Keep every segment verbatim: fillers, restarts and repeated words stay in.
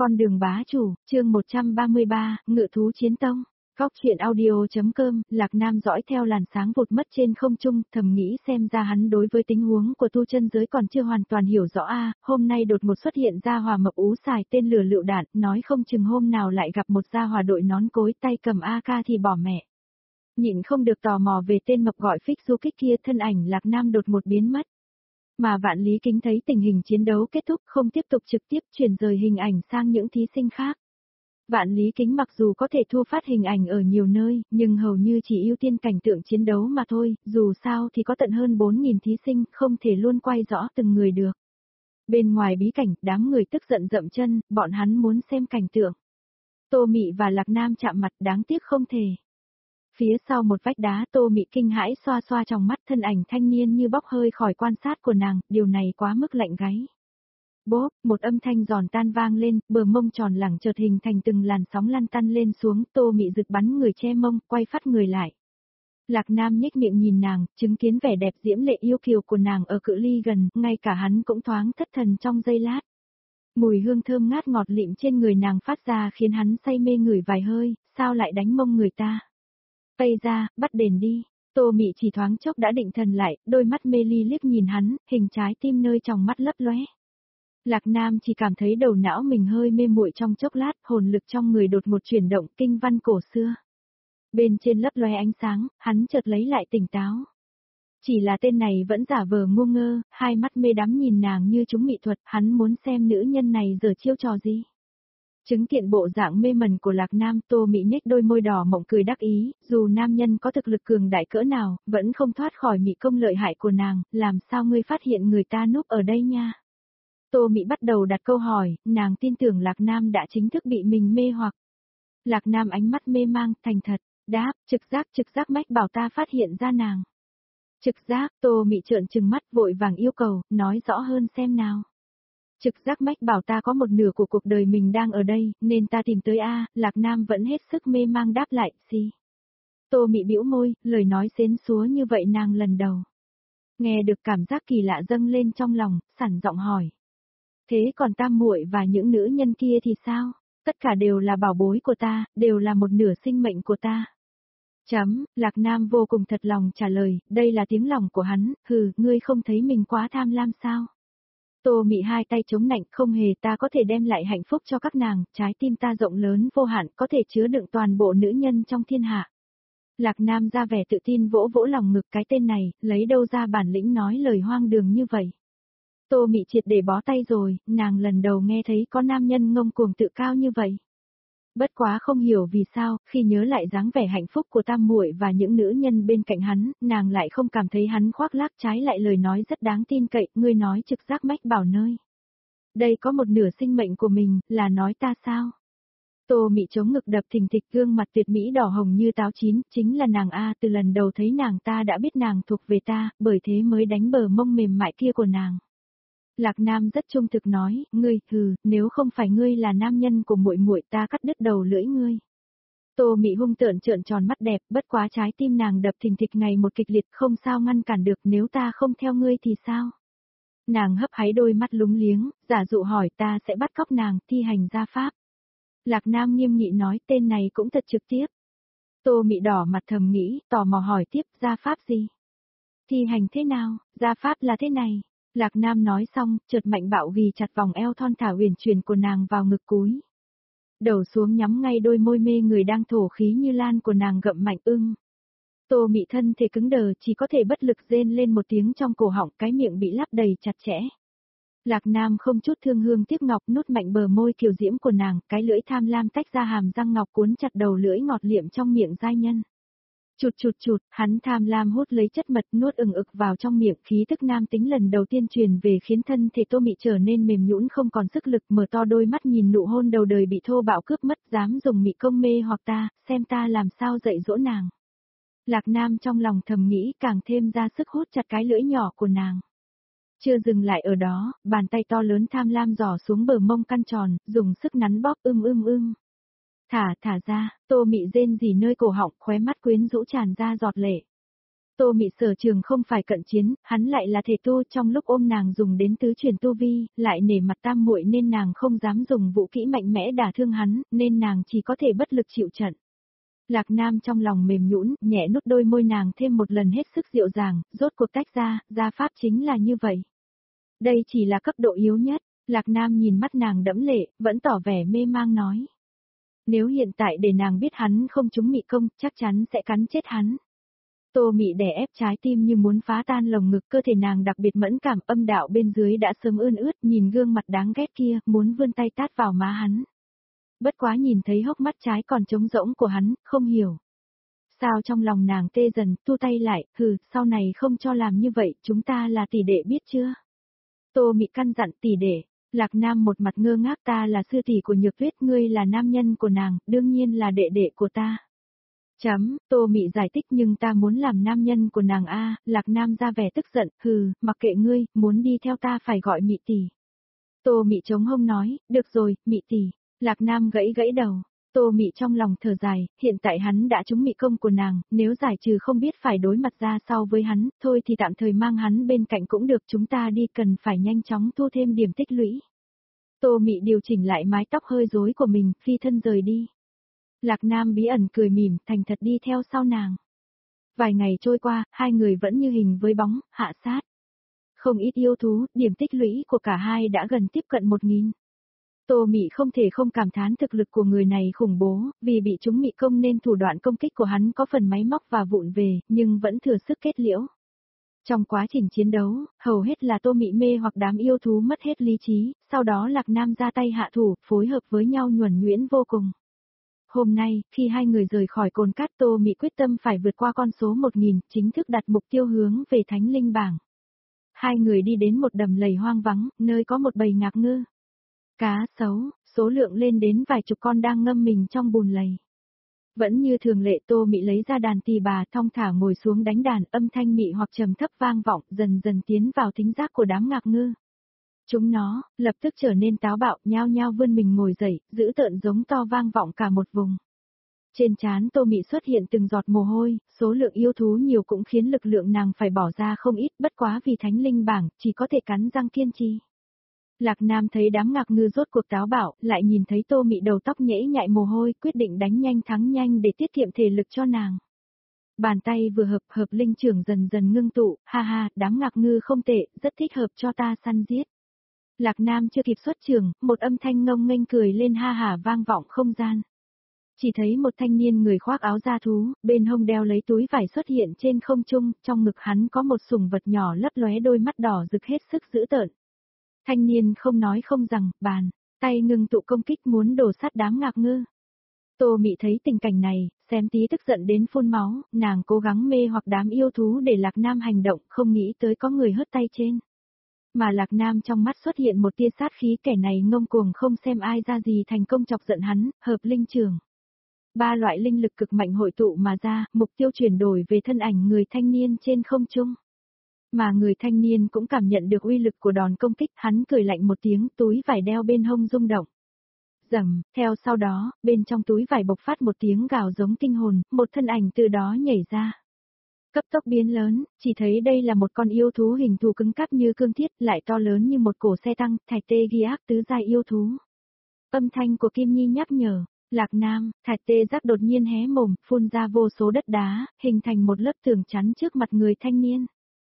Con đường bá chủ, chương một trăm ba mươi ba, Ngự thú chiến tông. Góc truyện audio.com, Lạc Nam dõi theo làn sáng vụt mất trên không trung, thầm nghĩ xem ra hắn đối với tình huống của tu chân giới còn chưa hoàn toàn hiểu rõ a. Hôm nay đột ngột xuất hiện ra hỏa mập ú xài tên lửa lựu đạn, nói không chừng hôm nào lại gặp một gia hỏa đội nón cối tay cầm a ca thì bỏ mẹ. Nhịn không được tò mò về tên mập gọi phích du kích kia, thân ảnh Lạc Nam đột ngột biến mất. Mà Vạn Lý Kính thấy tình hình chiến đấu kết thúc không tiếp tục trực tiếp chuyển rời hình ảnh sang những thí sinh khác. Vạn Lý Kính mặc dù có thể thu phát hình ảnh ở nhiều nơi, nhưng hầu như chỉ ưu tiên cảnh tượng chiến đấu mà thôi, dù sao thì có tận hơn bốn nghìn thí sinh, không thể luôn quay rõ từng người được. Bên ngoài bí cảnh, đám người tức giận dậm chân, bọn hắn muốn xem cảnh tượng. Tô Mị và Lạc Nam chạm mặt, đáng tiếc không thể. Phía sau một vách đá, Tô Mị kinh hãi xoa xoa trong mắt, thân ảnh thanh niên như bốc hơi khỏi quan sát của nàng, điều này quá mức lạnh gáy. Bốp, một âm thanh giòn tan vang lên, bờ mông tròn lẳng chợt hình thành từng làn sóng lăn tăn lên xuống, Tô Mị giật bắn người che mông, quay phát người lại. Lạc Nam nhếch miệng nhìn nàng, chứng kiến vẻ đẹp diễm lệ yêu kiều của nàng ở cự ly gần, ngay cả hắn cũng thoáng thất thần trong giây lát. Mùi hương thơm ngát ngọt lịm trên người nàng phát ra khiến hắn say mê ngửi vài hơi, sao lại đánh mông người ta? Tây ra, bắt đền đi. Tô Mị chỉ thoáng chốc đã định thần lại, đôi mắt mê ly liếc nhìn hắn, hình trái tim nơi trong mắt lấp lóe. Lạc Nam chỉ cảm thấy đầu não mình hơi mê muội trong chốc lát, hồn lực trong người đột một chuyển động kinh văn cổ xưa. Bên trên lấp lóe ánh sáng, hắn chợt lấy lại tỉnh táo. Chỉ là tên này vẫn giả vờ ngu ngơ, hai mắt mê đắm nhìn nàng như chúng mị thuật, hắn muốn xem nữ nhân này giở chiêu trò gì. Chứng kiện bộ dạng mê mẩn của Lạc Nam, Tô Mị nhếch đôi môi đỏ mộng cười đắc ý, dù nam nhân có thực lực cường đại cỡ nào, vẫn không thoát khỏi mị công lợi hại của nàng, làm sao ngươi phát hiện người ta núp ở đây nha? Tô Mị bắt đầu đặt câu hỏi, nàng tin tưởng Lạc Nam đã chính thức bị mình mê hoặc. Lạc Nam ánh mắt mê mang, thành thật, đáp, trực giác trực giác mách bảo ta phát hiện ra nàng. Trực giác, Tô Mị trợn trừng mắt vội vàng yêu cầu, nói rõ hơn xem nào. Trực giác mách bảo ta có một nửa của cuộc đời mình đang ở đây, nên ta tìm tới a. Lạc Nam vẫn hết sức mê mang đáp lại, gì? Tô Mị bĩu môi, lời nói xến xúa như vậy nàng lần đầu. Nghe được cảm giác kỳ lạ dâng lên trong lòng, sẵn giọng hỏi. Thế còn Tam muội và những nữ nhân kia thì sao? Tất cả đều là bảo bối của ta, đều là một nửa sinh mệnh của ta. Chấm, Lạc Nam vô cùng thật lòng trả lời, đây là tiếng lòng của hắn, hừ, ngươi không thấy mình quá tham lam sao? Tô Mị hai tay chống nạnh, không hề, ta có thể đem lại hạnh phúc cho các nàng, trái tim ta rộng lớn vô hạn, có thể chứa đựng toàn bộ nữ nhân trong thiên hạ. Lạc Nam ra vẻ tự tin vỗ vỗ lòng ngực, cái tên này, lấy đâu ra bản lĩnh nói lời hoang đường như vậy. Tô Mị triệt để bó tay rồi, nàng lần đầu nghe thấy có nam nhân ngông cuồng tự cao như vậy. Bất quá không hiểu vì sao, khi nhớ lại dáng vẻ hạnh phúc của Tam muội và những nữ nhân bên cạnh hắn, nàng lại không cảm thấy hắn khoác lác, trái lại lời nói rất đáng tin cậy, ngươi nói trực giác mách bảo nơi. Đây có một nửa sinh mệnh của mình, là nói ta sao? Tô Mị chống ngực đập thình thịch, gương mặt tuyệt mỹ đỏ hồng như táo chín, chính là nàng a, từ lần đầu thấy nàng ta đã biết nàng thuộc về ta, bởi thế mới đánh bờ mông mềm mại kia của nàng. Lạc Nam rất trung thực nói, ngươi, hừ, nếu không phải ngươi là nam nhân của muội muội ta cắt đứt đầu lưỡi ngươi. Tô Mị hung tợn trợn tròn mắt đẹp, bất quá trái tim nàng đập thình thịch ngày một kịch liệt, không sao ngăn cản được, nếu ta không theo ngươi thì sao? Nàng hấp háy đôi mắt lúng liếng, giả dụ hỏi ta sẽ bắt cóc nàng, thi hành gia pháp. Lạc Nam nghiêm nghị nói, tên này cũng thật trực tiếp. Tô Mị đỏ mặt thầm nghĩ, tò mò hỏi tiếp, gia pháp gì? Thi hành thế nào, gia pháp là thế này. Lạc Nam nói xong, chợt mạnh bạo ghi chặt vòng eo thon thả huyền chuyển của nàng vào ngực cúi. Đầu xuống nhắm ngay đôi môi mê người đang thổ khí như lan của nàng gậm mạnh ưng. Tô Mị thân thể cứng đờ chỉ có thể bất lực rên lên một tiếng trong cổ họng, cái miệng bị lắp đầy chặt chẽ. Lạc Nam không chút thương hương tiếc ngọc nút mạnh bờ môi kiều diễm của nàng, cái lưỡi tham lam tách ra hàm răng ngọc cuốn chặt đầu lưỡi ngọt liệm trong miệng giai nhân. Chụt chụt chụt, hắn tham lam hút lấy chất mật nuốt ừng ực vào trong miệng, khí tức nam tính lần đầu tiên truyền về khiến thân thể Tô Mị trở nên mềm nhũn không còn sức lực, mở to đôi mắt nhìn nụ hôn đầu đời bị thô bạo cướp mất, dám dùng mị công mê hoặc ta, xem ta làm sao dạy dỗ nàng. Lạc Nam trong lòng thầm nghĩ, càng thêm ra sức hút chặt cái lưỡi nhỏ của nàng. Chưa dừng lại ở đó, bàn tay to lớn tham lam giỏ xuống bờ mông căn tròn, dùng sức nắn bóp ưm ưm ưm. Thả, thả ra, Tô Mị rên rỉ nơi cổ họng, khóe mắt quyến rũ tràn ra giọt lệ. Tô Mị sở trường không phải cận chiến, hắn lại là thể tu, trong lúc ôm nàng dùng đến tứ truyền tu vi, lại nể mặt tam muội nên nàng không dám dùng vũ kỹ mạnh mẽ đả thương hắn, nên nàng chỉ có thể bất lực chịu trận. Lạc Nam trong lòng mềm nhũn, nhẹ nút đôi môi nàng thêm một lần hết sức dịu dàng, rốt cuộc tách ra, gia pháp chính là như vậy. Đây chỉ là cấp độ yếu nhất, Lạc Nam nhìn mắt nàng đẫm lệ, vẫn tỏ vẻ mê mang nói. Nếu hiện tại để nàng biết hắn không trúng mị công, chắc chắn sẽ cắn chết hắn. Tô Mị đè ép trái tim như muốn phá tan lồng ngực, cơ thể nàng đặc biệt mẫn cảm, âm đạo bên dưới đã sớm ươn ướt, nhìn gương mặt đáng ghét kia, muốn vươn tay tát vào má hắn. Bất quá nhìn thấy hốc mắt trái còn trống rỗng của hắn, không hiểu. Sao trong lòng nàng tê dần, thu tay lại, hừ, sau này không cho làm như vậy, chúng ta là tỷ đệ biết chưa? Tô Mị căn dặn tỷ đệ. Lạc Nam một mặt ngơ ngác, ta là sư tỷ của Nhược Tuyết, ngươi là nam nhân của nàng, đương nhiên là đệ đệ của ta. Chấm, Tô Mị giải thích, nhưng ta muốn làm nam nhân của nàng a. Lạc Nam ra vẻ tức giận, hừ, mặc kệ ngươi, muốn đi theo ta phải gọi Mị tỷ. Tô Mị chống hông nói, được rồi, Mị tỷ. Lạc Nam gãy gãy đầu. Tô Mị trong lòng thở dài, hiện tại hắn đã trúng mị công của nàng, nếu giải trừ không biết phải đối mặt ra sao với hắn, thôi thì tạm thời mang hắn bên cạnh cũng được, chúng ta đi, cần phải nhanh chóng thu thêm điểm tích lũy. Tô Mị điều chỉnh lại mái tóc hơi rối của mình, phi thân rời đi. Lạc Nam bí ẩn cười mỉm, thành thật đi theo sau nàng. Vài ngày trôi qua, hai người vẫn như hình với bóng, hạ sát. Không ít yêu thú, điểm tích lũy của cả hai đã gần tiếp cận một nghìn. Tô Mị không thể không cảm thán thực lực của người này khủng bố, vì bị chúng mị công nên thủ đoạn công kích của hắn có phần máy móc và vụn về, nhưng vẫn thừa sức kết liễu. Trong quá trình chiến đấu, hầu hết là Tô Mị mê hoặc đám yêu thú mất hết lý trí, sau đó Lạc Nam ra tay hạ thủ, phối hợp với nhau nhuần nhuyễn vô cùng. Hôm nay, khi hai người rời khỏi cồn cát, Tô Mị quyết tâm phải vượt qua con số một nghìn, chính thức đặt mục tiêu hướng về Thánh Linh Bảng. Hai người đi đến một đầm lầy hoang vắng, nơi có một bầy ngạc ngư. Cá sấu, số lượng lên đến vài chục con đang ngâm mình trong bùn lầy. Vẫn như thường lệ, Tô Mị lấy ra đàn tỳ bà, thong thả ngồi xuống đánh đàn, âm thanh mị hoặc trầm thấp vang vọng, dần dần tiến vào thính giác của đám ngạc ngư. Chúng nó, lập tức trở nên táo bạo, nhao nhao vươn mình ngồi dậy, dữ tợn giống to vang vọng cả một vùng. Trên trán Tô Mị xuất hiện từng giọt mồ hôi, số lượng yêu thú nhiều cũng khiến lực lượng nàng phải bỏ ra không ít, bất quá vì Thánh Linh Bảng, chỉ có thể cắn răng kiên trì. Lạc Nam thấy đám ngạc ngư rốt cuộc táo bạo, lại nhìn thấy Tô Mị đầu tóc nhễ nhại mồ hôi, quyết định đánh nhanh thắng nhanh để tiết kiệm thể lực cho nàng. Bàn tay vừa hợp hợp linh trưởng dần dần ngưng tụ, ha ha, đám ngạc ngư không tệ, rất thích hợp cho ta săn giết. Lạc Nam chưa kịp xuất trường, một âm thanh ngông nghênh cười lên ha hả vang vọng không gian. Chỉ thấy một thanh niên người khoác áo da thú, bên hông đeo lấy túi vải xuất hiện trên không trung, trong ngực hắn có một sủng vật nhỏ lấp lóe đôi mắt đỏ rực hết sức dữ tợn. Thanh niên không nói không rằng, bàn, tay ngưng tụ công kích muốn đổ sát đám ngạc ngư. Tô Mị thấy tình cảnh này, xém tí tức giận đến phun máu, nàng cố gắng mê hoặc đám yêu thú để Lạc Nam hành động, không nghĩ tới có người hất tay trên. Mà Lạc Nam trong mắt xuất hiện một tia sát khí, kẻ này ngông cuồng không xem ai ra gì, thành công chọc giận hắn, hợp linh trường. Ba loại linh lực cực mạnh hội tụ mà ra, mục tiêu chuyển đổi về thân ảnh người thanh niên trên không trung. Mà người thanh niên cũng cảm nhận được uy lực của đòn công kích, hắn cười lạnh một tiếng, túi vải đeo bên hông rung động. Rầm, theo sau đó, bên trong túi vải bộc phát một tiếng gào giống kinh hồn, một thân ảnh từ đó nhảy ra. Cấp tốc biến lớn, chỉ thấy đây là một con yêu thú hình thù cứng cáp như cương thiết, lại to lớn như một cổ xe tăng, Thạch Tê Ghi Ác tứ giai yêu thú. Âm thanh của Kim Nhi nhắc nhở, Lạc Nam, Thạch Tê Giác đột nhiên hé mồm, phun ra vô số đất đá, hình thành một lớp tường chắn trước mặt người thanh niên.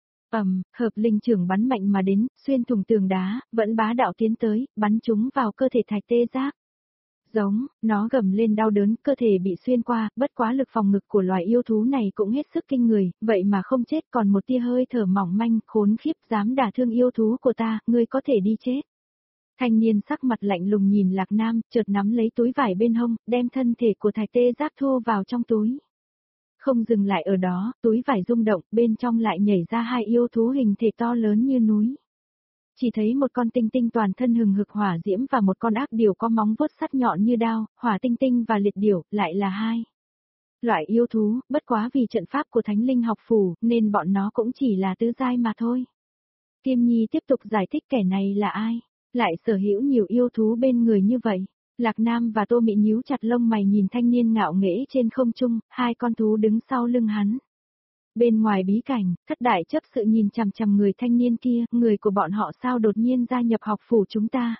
Ầm, hợp linh trưởng bắn mạnh mà đến, xuyên thủng tường đá, vẫn bá đạo tiến tới, bắn chúng vào cơ thể Thạch Tê Giác. Giống, nó gầm lên đau đớn, cơ thể bị xuyên qua, bất quá lực phòng ngực của loài yêu thú này cũng hết sức kinh người, vậy mà không chết, còn một tia hơi thở mỏng manh, khốn khiếp, dám đả thương yêu thú của ta, ngươi có thể đi chết. Thanh niên sắc mặt lạnh lùng nhìn Lạc Nam, chợt nắm lấy túi vải bên hông, đem thân thể của Thạch Tê Giác thu vào trong túi. Không dừng lại ở đó, túi vải rung động, bên trong lại nhảy ra hai yêu thú hình thể to lớn như núi. Chỉ thấy một con tinh tinh toàn thân hừng hực hỏa diễm và một con ác điểu có móng vuốt sắt nhọn như đao, hỏa tinh tinh và liệt điểu, lại là hai loại yêu thú, bất quá vì trận pháp của Thánh Linh học phủ, nên bọn nó cũng chỉ là tứ giai mà thôi. Kim Nhi tiếp tục giải thích kẻ này là ai, lại sở hữu nhiều yêu thú bên người như vậy. Lạc Nam và Tô Mị nhíu chặt lông mày nhìn thanh niên ngạo nghễ trên không trung, hai con thú đứng sau lưng hắn. Bên ngoài bí cảnh, thất đại chấp sự nhìn chằm chằm người thanh niên kia, người của bọn họ sao đột nhiên gia nhập học phủ chúng ta.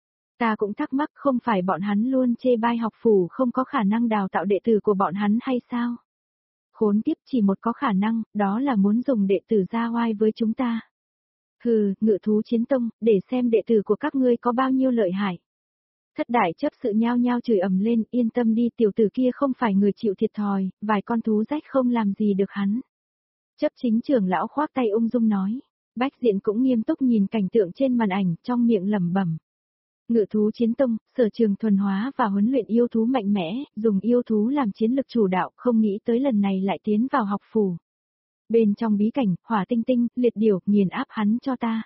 Ta cũng thắc mắc không phải bọn hắn luôn chê bai học phủ không có khả năng đào tạo đệ tử của bọn hắn hay sao? Khốn kiếp chỉ một có khả năng, đó là muốn dùng đệ tử ra oai với chúng ta. Hừ, Ngự thú chiến tông, để xem đệ tử của các ngươi có bao nhiêu lợi hại. Thất đại chấp sự nhao nhao chửi ầm lên, yên tâm đi, tiểu tử kia không phải người chịu thiệt thòi, vài con thú rách không làm gì được hắn. Chấp chính trưởng lão khoác tay ung dung nói. Bách Diện cũng nghiêm túc nhìn cảnh tượng trên màn ảnh, trong miệng lẩm bẩm. Ngự thú chiến tông, sở trường thuần hóa và huấn luyện yêu thú mạnh mẽ, dùng yêu thú làm chiến lực chủ đạo, không nghĩ tới lần này lại tiến vào học phủ. Bên trong bí cảnh, Hỏa Tinh Tinh, Liệt Điểu, nghiền áp hắn cho ta.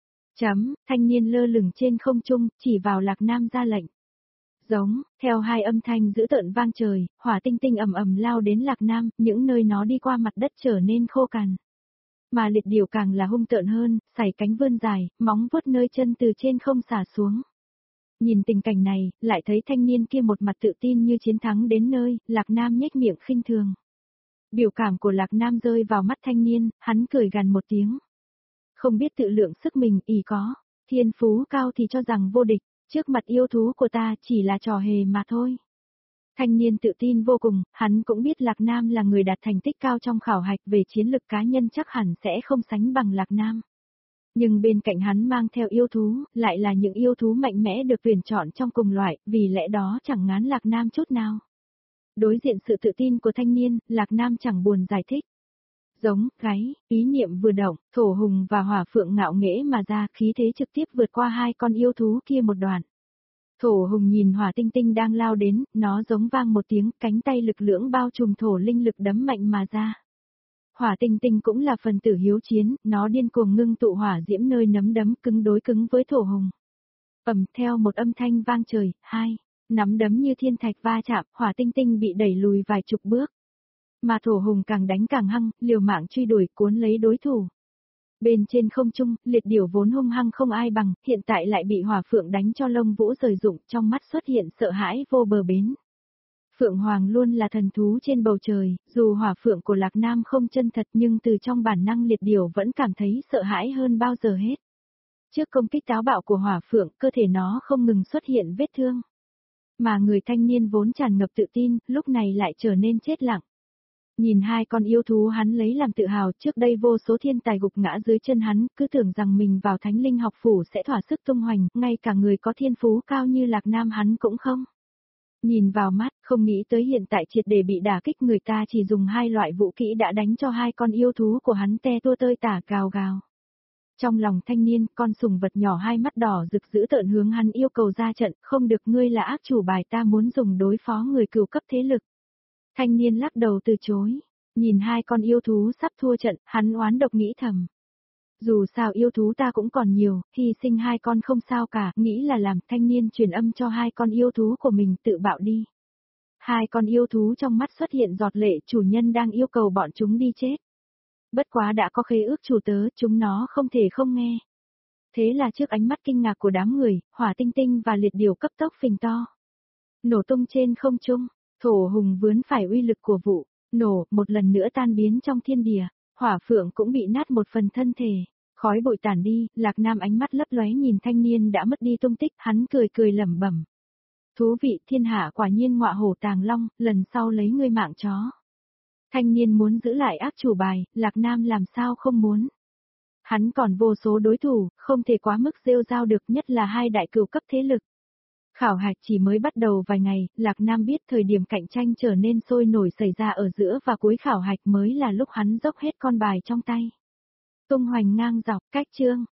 Chấm, thanh niên lơ lửng trên không trung, chỉ vào Lạc Nam ra lệnh. Giống, theo hai âm thanh dữ tợn vang trời, Hỏa Tinh Tinh ầm ầm lao đến Lạc Nam, những nơi nó đi qua mặt đất trở nên khô cằn. Mà Liệt Điểu càng là hung tợn hơn, sải cánh vươn dài, móng vuốt nơi chân từ trên không xả xuống. Nhìn tình cảnh này, lại thấy thanh niên kia một mặt tự tin như chiến thắng đến nơi, Lạc Nam nhếch miệng khinh thường. Biểu cảm của Lạc Nam rơi vào mắt thanh niên, hắn cười gằn một tiếng. Không biết tự lượng sức mình, ỷ có, thiên phú cao thì cho rằng vô địch, trước mặt yêu thú của ta chỉ là trò hề mà thôi. Thanh niên tự tin vô cùng, hắn cũng biết Lạc Nam là người đạt thành tích cao trong khảo hạch về chiến lực cá nhân chắc hẳn sẽ không sánh bằng Lạc Nam. Nhưng bên cạnh hắn mang theo yêu thú, lại là những yêu thú mạnh mẽ được tuyển chọn trong cùng loại, vì lẽ đó chẳng ngán Lạc Nam chút nào. Đối diện sự tự tin của thanh niên, Lạc Nam chẳng buồn giải thích. Giống, gáy, ý niệm vừa động, Thổ Hùng và Hỏa Phượng ngạo nghễ mà ra, khí thế trực tiếp vượt qua hai con yêu thú kia một đoạn. Thổ Hùng nhìn Hỏa Tinh Tinh đang lao đến, nó giống vang một tiếng, cánh tay lực lưỡng bao trùm thổ linh lực đấm mạnh mà ra. Hỏa Tinh Tinh cũng là phần tử hiếu chiến, nó điên cuồng ngưng tụ hỏa diễm nơi nắm đấm cứng đối cứng với Thổ Hùng. Ầm, theo một âm thanh vang trời, hai, nắm đấm như thiên thạch va chạm, Hỏa Tinh Tinh bị đẩy lùi vài chục bước. Mà Thổ Hùng càng đánh càng hăng, liều mạng truy đuổi cuốn lấy đối thủ. Bên trên không trung, Liệt Điểu vốn hung hăng không ai bằng, hiện tại lại bị Hỏa Phượng đánh cho lông vũ rời rụng, trong mắt xuất hiện sợ hãi vô bờ bến. Phượng Hoàng luôn là thần thú trên bầu trời, dù Hỏa Phượng của Lạc Nam không chân thật nhưng từ trong bản năng Liệt Điểu vẫn cảm thấy sợ hãi hơn bao giờ hết. Trước công kích táo bạo của Hỏa Phượng, cơ thể nó không ngừng xuất hiện vết thương. Mà người thanh niên vốn tràn ngập tự tin, lúc này lại trở nên chết lặng. Nhìn hai con yêu thú hắn lấy làm tự hào, trước đây vô số thiên tài gục ngã dưới chân hắn, cứ tưởng rằng mình vào Thánh Linh học phủ sẽ thỏa sức tung hoành, ngay cả người có thiên phú cao như Lạc Nam hắn cũng không. Nhìn vào mắt, không nghĩ tới hiện tại triệt để bị đả kích, người ta chỉ dùng hai loại vũ kỹ đã đánh cho hai con yêu thú của hắn te tua tơi tả gào gào. Trong lòng thanh niên, con sùng vật nhỏ hai mắt đỏ rực dữ tợn hướng hắn yêu cầu ra trận, không được, ngươi là ác chủ bài ta muốn dùng đối phó người cửu cấp thế lực. Thanh niên lắc đầu từ chối, nhìn hai con yêu thú sắp thua trận, hắn oán độc nghĩ thầm. Dù sao yêu thú ta cũng còn nhiều, hy sinh hai con không sao cả, nghĩ là làm, thanh niên truyền âm cho hai con yêu thú của mình tự bạo đi. Hai con yêu thú trong mắt xuất hiện giọt lệ, chủ nhân đang yêu cầu bọn chúng đi chết. Bất quá đã có khế ước chủ tớ, chúng nó không thể không nghe. Thế là trước ánh mắt kinh ngạc của đám người, Hỏa Tinh Tinh và Liệt Điểu cấp tốc phình to. Nổ tung trên không trung, Thổ Hùng vướn phải uy lực của vụ, nổ, một lần nữa tan biến trong thiên địa, Hỏa Phượng cũng bị nát một phần thân thể. Khói bụi tản đi, Lạc Nam ánh mắt lấp lóe nhìn thanh niên đã mất đi tung tích, hắn cười cười lẩm bẩm. Thú vị, thiên hạ quả nhiên ngọa hổ tàng long, lần sau lấy ngươi mạng chó. Thanh niên muốn giữ lại ác chủ bài, Lạc Nam làm sao không muốn. Hắn còn vô số đối thủ, không thể quá mức rêu rao được, nhất là hai đại cửu cấp thế lực. Khảo hạch chỉ mới bắt đầu vài ngày, Lạc Nam biết thời điểm cạnh tranh trở nên sôi nổi xảy ra ở giữa và cuối khảo hạch mới là lúc hắn dốc hết con bài trong tay. Tung hoành ngang dọc, cách chương.